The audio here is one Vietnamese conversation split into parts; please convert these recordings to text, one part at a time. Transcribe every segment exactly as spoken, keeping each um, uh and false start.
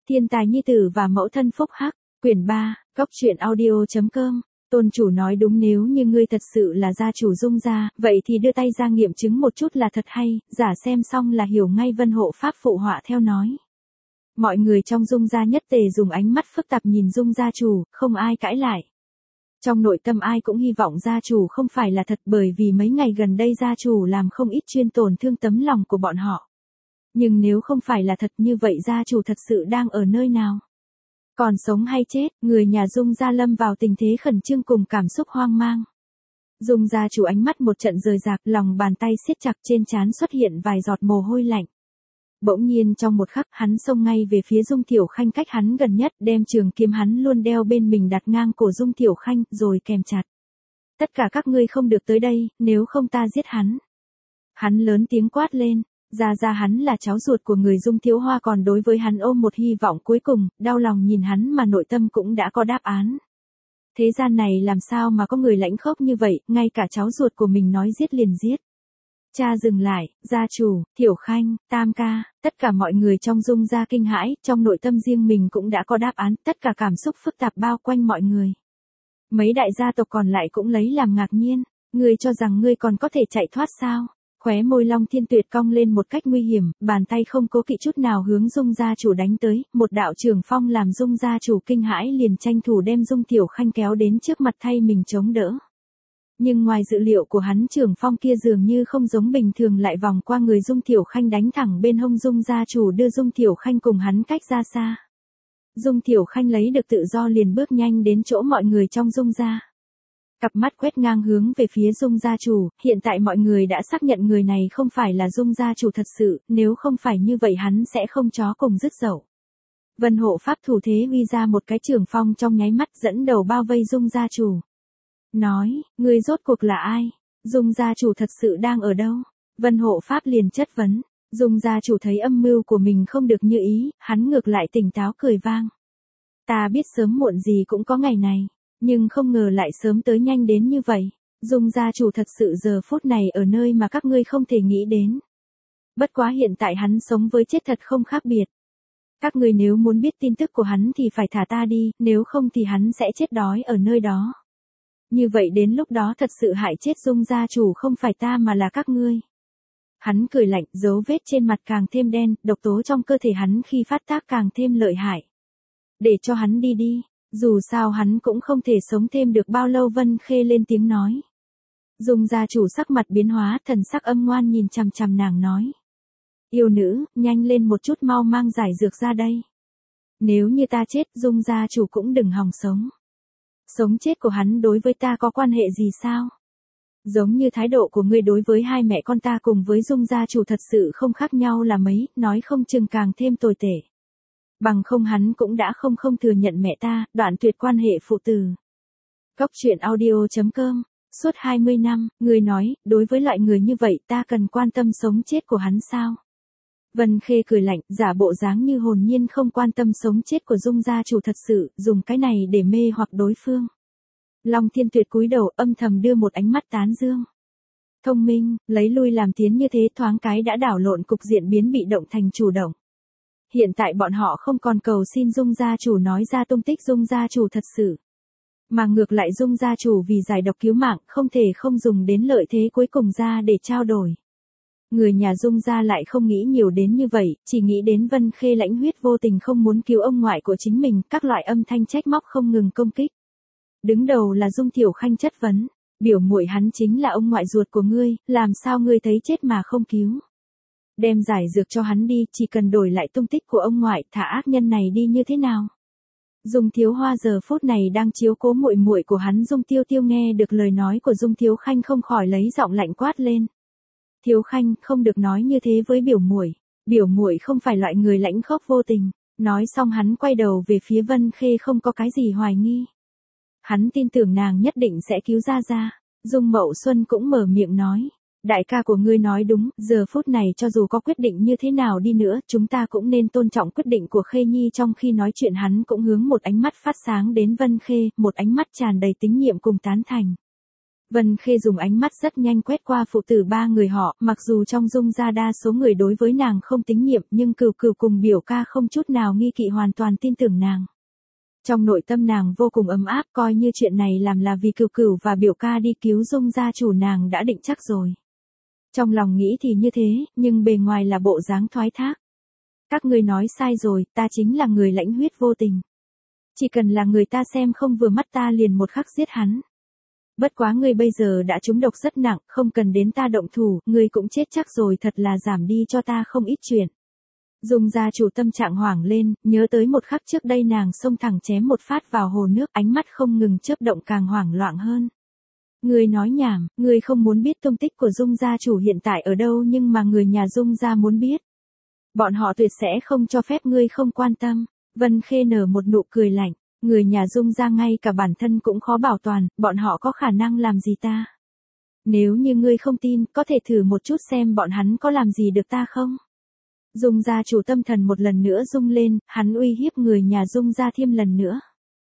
Thiên tài nhi tử và mẫu thân phúc hắc, quyển ba, góc truyện audio.com. Tôn chủ nói đúng, nếu như ngươi thật sự là gia chủ Dung gia, vậy thì đưa tay ra nghiệm chứng một chút là thật hay, giả xem xong là hiểu ngay. Vân hộ pháp phụ họa theo nói. Mọi người trong Dung gia nhất tề dùng ánh mắt phức tạp nhìn Dung gia chủ, không ai cãi lại. Trong nội tâm ai cũng hy vọng gia chủ không phải là thật, bởi vì mấy ngày gần đây gia chủ làm không ít chuyên tổn thương tấm lòng của bọn họ. Nhưng nếu không phải là thật, như vậy gia chủ thật sự đang ở nơi nào? Còn sống hay chết? Người nhà Dung gia lâm vào tình thế khẩn trương cùng cảm xúc hoang mang. Dung gia chủ ánh mắt một trận rời rạc, lòng bàn tay siết chặt, trên trán xuất hiện vài giọt mồ hôi lạnh. Bỗng nhiên trong một khắc, hắn xông ngay về phía Dung Thiểu Khanh cách hắn gần nhất, đem trường kiếm hắn luôn đeo bên mình đặt ngang cổ Dung Thiểu Khanh, rồi kèm chặt. Tất cả các ngươi không được tới đây, nếu không ta giết hắn. Hắn lớn tiếng quát lên. Ra ra hắn là cháu ruột của người Dung Thiếu Hoa, còn đối với hắn ôm một hy vọng cuối cùng, đau lòng nhìn hắn mà nội tâm cũng đã có đáp án. Thế gian này làm sao mà có người lãnh khốc như vậy, ngay cả cháu ruột của mình nói giết liền giết. Cha dừng lại, gia chủ, Thiểu Khanh, Tam ca, tất cả mọi người trong Dung gia kinh hãi, trong nội tâm riêng mình cũng đã có đáp án, tất cả cảm xúc phức tạp bao quanh mọi người. Mấy đại gia tộc còn lại cũng lấy làm ngạc nhiên, ngươi cho rằng ngươi còn có thể chạy thoát sao? Khóe môi Long Thiên Tuyệt cong lên một cách nguy hiểm, bàn tay không cố kỵ chút nào hướng Dung gia chủ đánh tới, một đạo trường phong làm Dung gia chủ kinh hãi, liền tranh thủ đem Dung Thiểu Khanh kéo đến trước mặt thay mình chống đỡ. Nhưng ngoài dự liệu của hắn, trường phong kia dường như không giống bình thường, lại vòng qua người Dung Thiểu Khanh đánh thẳng bên hông Dung gia chủ, đưa Dung Thiểu Khanh cùng hắn cách ra xa. Dung Thiểu Khanh lấy được tự do liền bước nhanh đến chỗ mọi người trong Dung gia. Cặp mắt quét ngang hướng về phía Dung gia chủ, hiện tại mọi người đã xác nhận người này không phải là Dung gia chủ thật sự, nếu không phải như vậy hắn sẽ không chó cùng dứt dậu. Vân hộ pháp thủ thế uy ra một cái trường phong, trong nháy mắt dẫn đầu bao vây Dung gia chủ. Nói, ngươi rốt cuộc là ai? Dung gia chủ thật sự đang ở đâu? Vân hộ pháp liền chất vấn. Dung gia chủ thấy âm mưu của mình không được như ý, hắn ngược lại tỉnh táo cười vang. Ta biết sớm muộn gì cũng có ngày này. Nhưng không ngờ lại sớm tới nhanh đến như vậy. Dung gia chủ thật sự giờ phút này ở nơi mà các ngươi không thể nghĩ đến. Bất quá hiện tại hắn sống với chết thật không khác biệt. Các ngươi nếu muốn biết tin tức của hắn thì phải thả ta đi, nếu không thì hắn sẽ chết đói ở nơi đó. Như vậy đến lúc đó thật sự hại chết Dung gia chủ không phải ta mà là các ngươi. Hắn cười lạnh, dấu vết trên mặt càng thêm đen, độc tố trong cơ thể hắn khi phát tác càng thêm lợi hại. Để cho hắn đi đi. Dù sao hắn cũng không thể sống thêm được bao lâu. Vân Khê lên tiếng nói. Dung gia chủ sắc mặt biến hóa, thần sắc âm ngoan nhìn chằm chằm nàng nói. Yêu nữ, nhanh lên một chút, mau mang giải dược ra đây. Nếu như ta chết, Dung gia chủ cũng đừng hòng sống. Sống chết của hắn đối với ta có quan hệ gì sao? Giống như thái độ của ngươi đối với hai mẹ con ta cùng với Dung gia chủ thật sự không khác nhau là mấy, nói không chừng càng thêm tồi tệ. Bằng không hắn cũng đã không không thừa nhận mẹ ta, đoạn tuyệt quan hệ phụ tử. Góc truyện audio.com. Suốt hai mươi năm, người nói, đối với loại người như vậy ta cần quan tâm sống chết của hắn sao? Vân Khê cười lạnh, giả bộ dáng như hồn nhiên không quan tâm sống chết của Dung gia chủ thật sự, dùng cái này để mê hoặc đối phương. Long Thiên Tuyệt cúi đầu âm thầm đưa một ánh mắt tán dương. Thông minh, lấy lui làm tiến như thế thoáng cái đã đảo lộn cục diện, biến bị động thành chủ động. Hiện tại bọn họ không còn cầu xin Dung gia chủ nói ra tung tích Dung gia chủ thật sự. Mà ngược lại Dung gia chủ vì giải độc cứu mạng, không thể không dùng đến lợi thế cuối cùng ra để trao đổi. Người nhà Dung gia lại không nghĩ nhiều đến như vậy, chỉ nghĩ đến Vân Khê lãnh huyết vô tình không muốn cứu ông ngoại của chính mình, các loại âm thanh trách móc không ngừng công kích. Đứng đầu là Dung Thiểu Khanh chất vấn, biểu muội hắn chính là ông ngoại ruột của ngươi, làm sao ngươi thấy chết mà không cứu? Đem giải dược cho hắn đi, chỉ cần đổi lại tung tích của ông ngoại, thả ác nhân này đi như thế nào? Dung Thiếu Hoa giờ phút này đang chiếu cố muội muội của hắn Dung Tiêu Tiêu, nghe được lời nói của Dung Thiếu Khanh không khỏi lấy giọng lạnh quát lên. Thiếu Khanh, không được nói như thế với biểu muội. Biểu muội không phải loại người lãnh khốc vô tình. Nói xong hắn quay đầu về phía Vân Khê, không có cái gì hoài nghi. Hắn tin tưởng nàng nhất định sẽ cứu ra ra. Dung Mậu Xuân cũng mở miệng nói. Đại ca của ngươi nói đúng, giờ phút này cho dù có quyết định như thế nào đi nữa, chúng ta cũng nên tôn trọng quyết định của Khê Nhi. Trong khi nói chuyện hắn cũng hướng một ánh mắt phát sáng đến Vân Khê, một ánh mắt tràn đầy tín nhiệm cùng tán thành. Vân Khê dùng ánh mắt rất nhanh quét qua phụ tử ba người họ, mặc dù trong Dung gia đa số người đối với nàng không tín nhiệm, nhưng Cửu Cửu cùng biểu ca không chút nào nghi kỵ, hoàn toàn tin tưởng nàng. Trong nội tâm nàng vô cùng ấm áp, coi như chuyện này làm là vì Cửu Cửu và biểu ca đi cứu Dung gia chủ nàng đã định chắc rồi. Trong lòng nghĩ thì như thế, nhưng bề ngoài là bộ dáng thoái thác. Các ngươi nói sai rồi, ta chính là người lãnh huyết vô tình. Chỉ cần là người ta xem không vừa mắt ta liền một khắc giết hắn. Bất quá ngươi bây giờ đã trúng độc rất nặng, không cần đến ta động thủ, ngươi cũng chết chắc rồi, thật là giảm đi cho ta không ít chuyện. Dung gia chủ tâm trạng hoảng lên, nhớ tới một khắc trước đây nàng xông thẳng chém một phát vào hồ nước, ánh mắt không ngừng chớp động, càng hoảng loạn hơn. Ngươi nói nhảm, ngươi không muốn biết tung tích của Dung gia chủ hiện tại ở đâu, nhưng mà người nhà Dung gia muốn biết. Bọn họ tuyệt sẽ không cho phép ngươi không quan tâm. Vân Khê nở một nụ cười lạnh. Người nhà Dung gia ngay cả bản thân cũng khó bảo toàn, bọn họ có khả năng làm gì ta? Nếu như ngươi không tin, có thể thử một chút xem bọn hắn có làm gì được ta không? Dung gia chủ tâm thần một lần nữa rung lên, hắn uy hiếp người nhà Dung gia thêm lần nữa.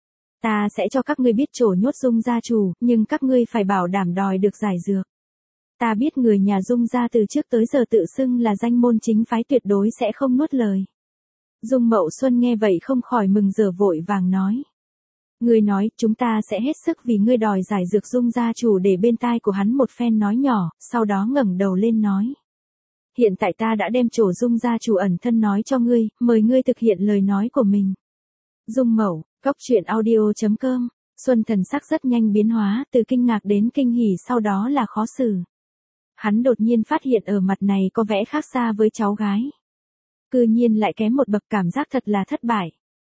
Ta sẽ cho các ngươi biết chỗ nhốt Dung gia chủ, nhưng các ngươi phải bảo đảm đòi được giải dược. Ta biết người nhà Dung gia từ trước tới giờ tự xưng là danh môn chính phái, tuyệt đối sẽ không nuốt lời. Dung Mậu Xuân nghe vậy không khỏi mừng rỡ, vội vàng nói. Ngươi nói, chúng ta sẽ hết sức vì ngươi đòi giải dược. Dung gia chủ để bên tai của hắn một phen nói nhỏ, sau đó ngẩng đầu lên nói. Hiện tại ta đã đem chỗ Dung gia chủ ẩn thân nói cho ngươi, mời ngươi thực hiện lời nói của mình. Dung Mậu, Cốc Truyện Audio chấm com. Xuân thần sắc rất nhanh biến hóa, từ kinh ngạc đến kinh hỉ, sau đó là khó xử. Hắn đột nhiên phát hiện ở mặt này có vẻ khác xa với cháu gái. Cư nhiên lại kém một bậc, cảm giác thật là thất bại.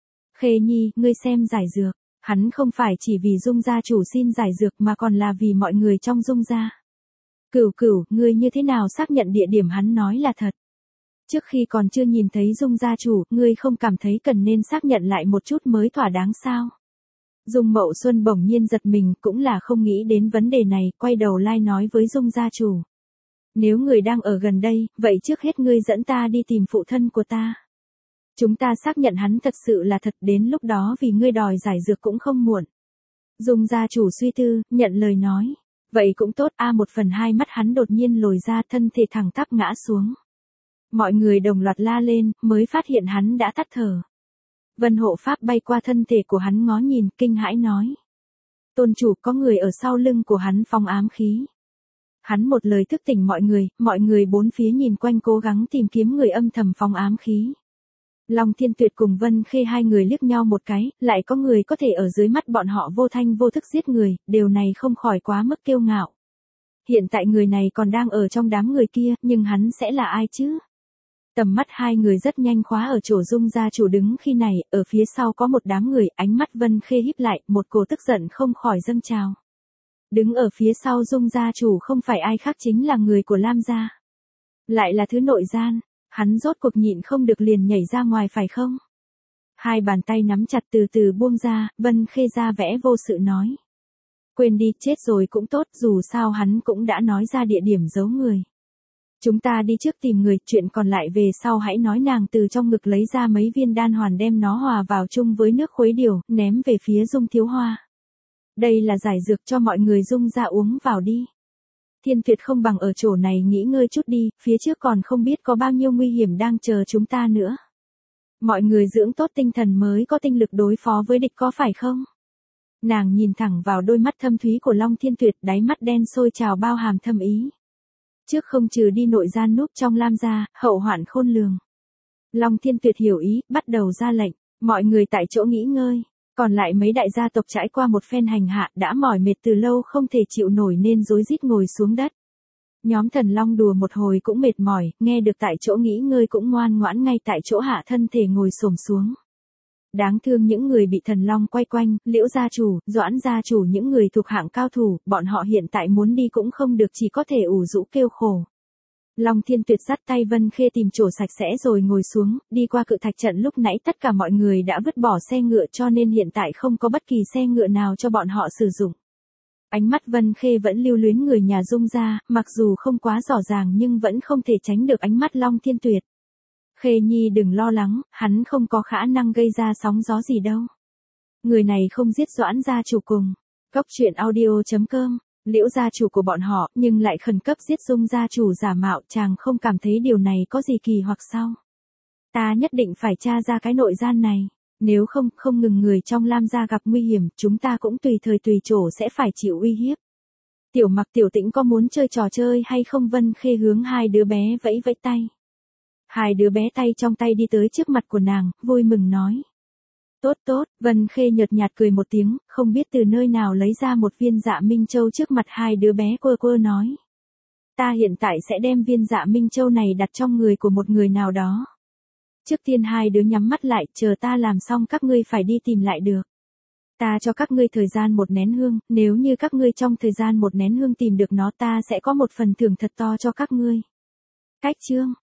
Khê Nhi, ngươi xem giải dược. Hắn không phải chỉ vì Dung gia chủ xin giải dược mà còn là vì mọi người trong Dung gia. Cửu Cửu, ngươi như thế nào xác nhận địa điểm hắn nói là thật? Trước khi còn chưa nhìn thấy Dung gia chủ, ngươi không cảm thấy cần nên xác nhận lại một chút mới thỏa đáng sao? Dung Mậu Xuân bỗng nhiên giật mình, cũng là không nghĩ đến vấn đề này, quay đầu lai nói với Dung gia chủ. Nếu người đang ở gần đây, vậy trước hết ngươi dẫn ta đi tìm phụ thân của ta. Chúng ta xác nhận hắn thật sự là thật, đến lúc đó vì ngươi đòi giải dược cũng không muộn. Dung gia chủ suy tư, nhận lời nói. Vậy cũng tốt. A một phần hai mắt hắn đột nhiên lồi ra, thân thể thẳng tắp ngã xuống. Mọi người đồng loạt la lên, mới phát hiện hắn đã tắt thở. Vân hộ pháp bay qua thân thể của hắn ngó nhìn, kinh hãi nói. Tôn chủ, có người ở sau lưng của hắn phóng ám khí. Hắn một lời thức tỉnh mọi người, mọi người bốn phía nhìn quanh cố gắng tìm kiếm người âm thầm phóng ám khí. Long Thiên Tuyệt cùng Vân Khê hai người liếc nhau một cái, lại có người có thể ở dưới mắt bọn họ vô thanh vô thức giết người, điều này không khỏi quá mức kiêu ngạo. Hiện tại người này còn đang ở trong đám người kia, nhưng hắn sẽ là ai chứ? Tầm mắt hai người rất nhanh khóa ở chỗ Dung gia chủ đứng khi này, ở phía sau có một đám người, ánh mắt Vân Khê híp lại, một cổ tức giận không khỏi dâng trào. Đứng ở phía sau Dung gia chủ không phải ai khác chính là người của Lam gia. Lại là thứ nội gian, hắn rốt cuộc nhịn không được liền nhảy ra ngoài phải không? Hai bàn tay nắm chặt từ từ buông ra, Vân Khê ra vẻ vô sự nói. Quên đi, chết rồi cũng tốt, dù sao hắn cũng đã nói ra địa điểm giấu người. Chúng ta đi trước tìm người, chuyện còn lại về sau hãy nói. Nàng từ trong ngực lấy ra mấy viên đan hoàn, đem nó hòa vào chung với nước khuấy điều, ném về phía Dung Thiếu Hoa. Đây là giải dược cho mọi người Dung ra uống vào đi. Thiên Tuyệt không bằng ở chỗ này nghỉ ngơi chút đi, phía trước còn không biết có bao nhiêu nguy hiểm đang chờ chúng ta nữa. Mọi người dưỡng tốt tinh thần mới có tinh lực đối phó với địch, có phải không? Nàng nhìn thẳng vào đôi mắt thâm thúy của Long Thiên Tuyệt, đáy mắt đen sôi trào bao hàm thâm ý. Trước không trừ đi nội gian núp trong Lam gia, hậu hoạn khôn lường. Long Thiên Tuyệt hiểu ý, bắt đầu ra lệnh, mọi người tại chỗ nghỉ ngơi. Còn lại mấy đại gia tộc trải qua một phen hành hạ đã mỏi mệt từ lâu không thể chịu nổi nên rối rít ngồi xuống đất. Nhóm Thần Long đùa một hồi cũng mệt mỏi, nghe được tại chỗ nghỉ ngơi cũng ngoan ngoãn ngay tại chỗ hạ thân thể ngồi xổm xuống. Đáng thương những người bị Thần Long quay quanh, Liễu gia chủ, Doãn gia chủ, những người thuộc hạng cao thủ, bọn họ hiện tại muốn đi cũng không được, chỉ có thể ủ rũ kêu khổ. Long Thiên Tuyệt dắt tay Vân Khê tìm chỗ sạch sẽ rồi ngồi xuống, đi qua cự thạch trận lúc nãy tất cả mọi người đã vứt bỏ xe ngựa cho nên hiện tại không có bất kỳ xe ngựa nào cho bọn họ sử dụng. Ánh mắt Vân Khê vẫn lưu luyến người nhà Dung gia, mặc dù không quá rõ ràng nhưng vẫn không thể tránh được ánh mắt Long Thiên Tuyệt. Khê Nhi đừng lo lắng, hắn không có khả năng gây ra sóng gió gì đâu. Người này không giết Doãn gia chủ cùng. Cốc Truyện Audio chấm com Liễu gia chủ của bọn họ, nhưng lại khẩn cấp giết Dung gia chủ giả mạo, chàng không cảm thấy điều này có gì kỳ hoặc sao? Ta nhất định phải tra ra cái nội gian này, nếu không, không ngừng người trong Lam gia gặp nguy hiểm, chúng ta cũng tùy thời tùy chỗ sẽ phải chịu uy hiếp. Tiểu Mặc Tiểu Tĩnh có muốn chơi trò chơi hay không? Vân Khê hướng hai đứa bé vẫy vẫy tay. Hai đứa bé tay trong tay đi tới trước mặt của nàng, vui mừng nói. Tốt tốt, Vân Khê nhợt nhạt cười một tiếng, không biết từ nơi nào lấy ra một viên Dạ Minh Châu trước mặt hai đứa bé, quơ quơ nói. Ta hiện tại sẽ đem viên Dạ Minh Châu này đặt trong người của một người nào đó. Trước tiên hai đứa nhắm mắt lại, chờ ta làm xong các ngươi phải đi tìm lại được. Ta cho các ngươi thời gian một nén hương, nếu như các ngươi trong thời gian một nén hương tìm được nó, ta sẽ có một phần thưởng thật to cho các ngươi. Cách chương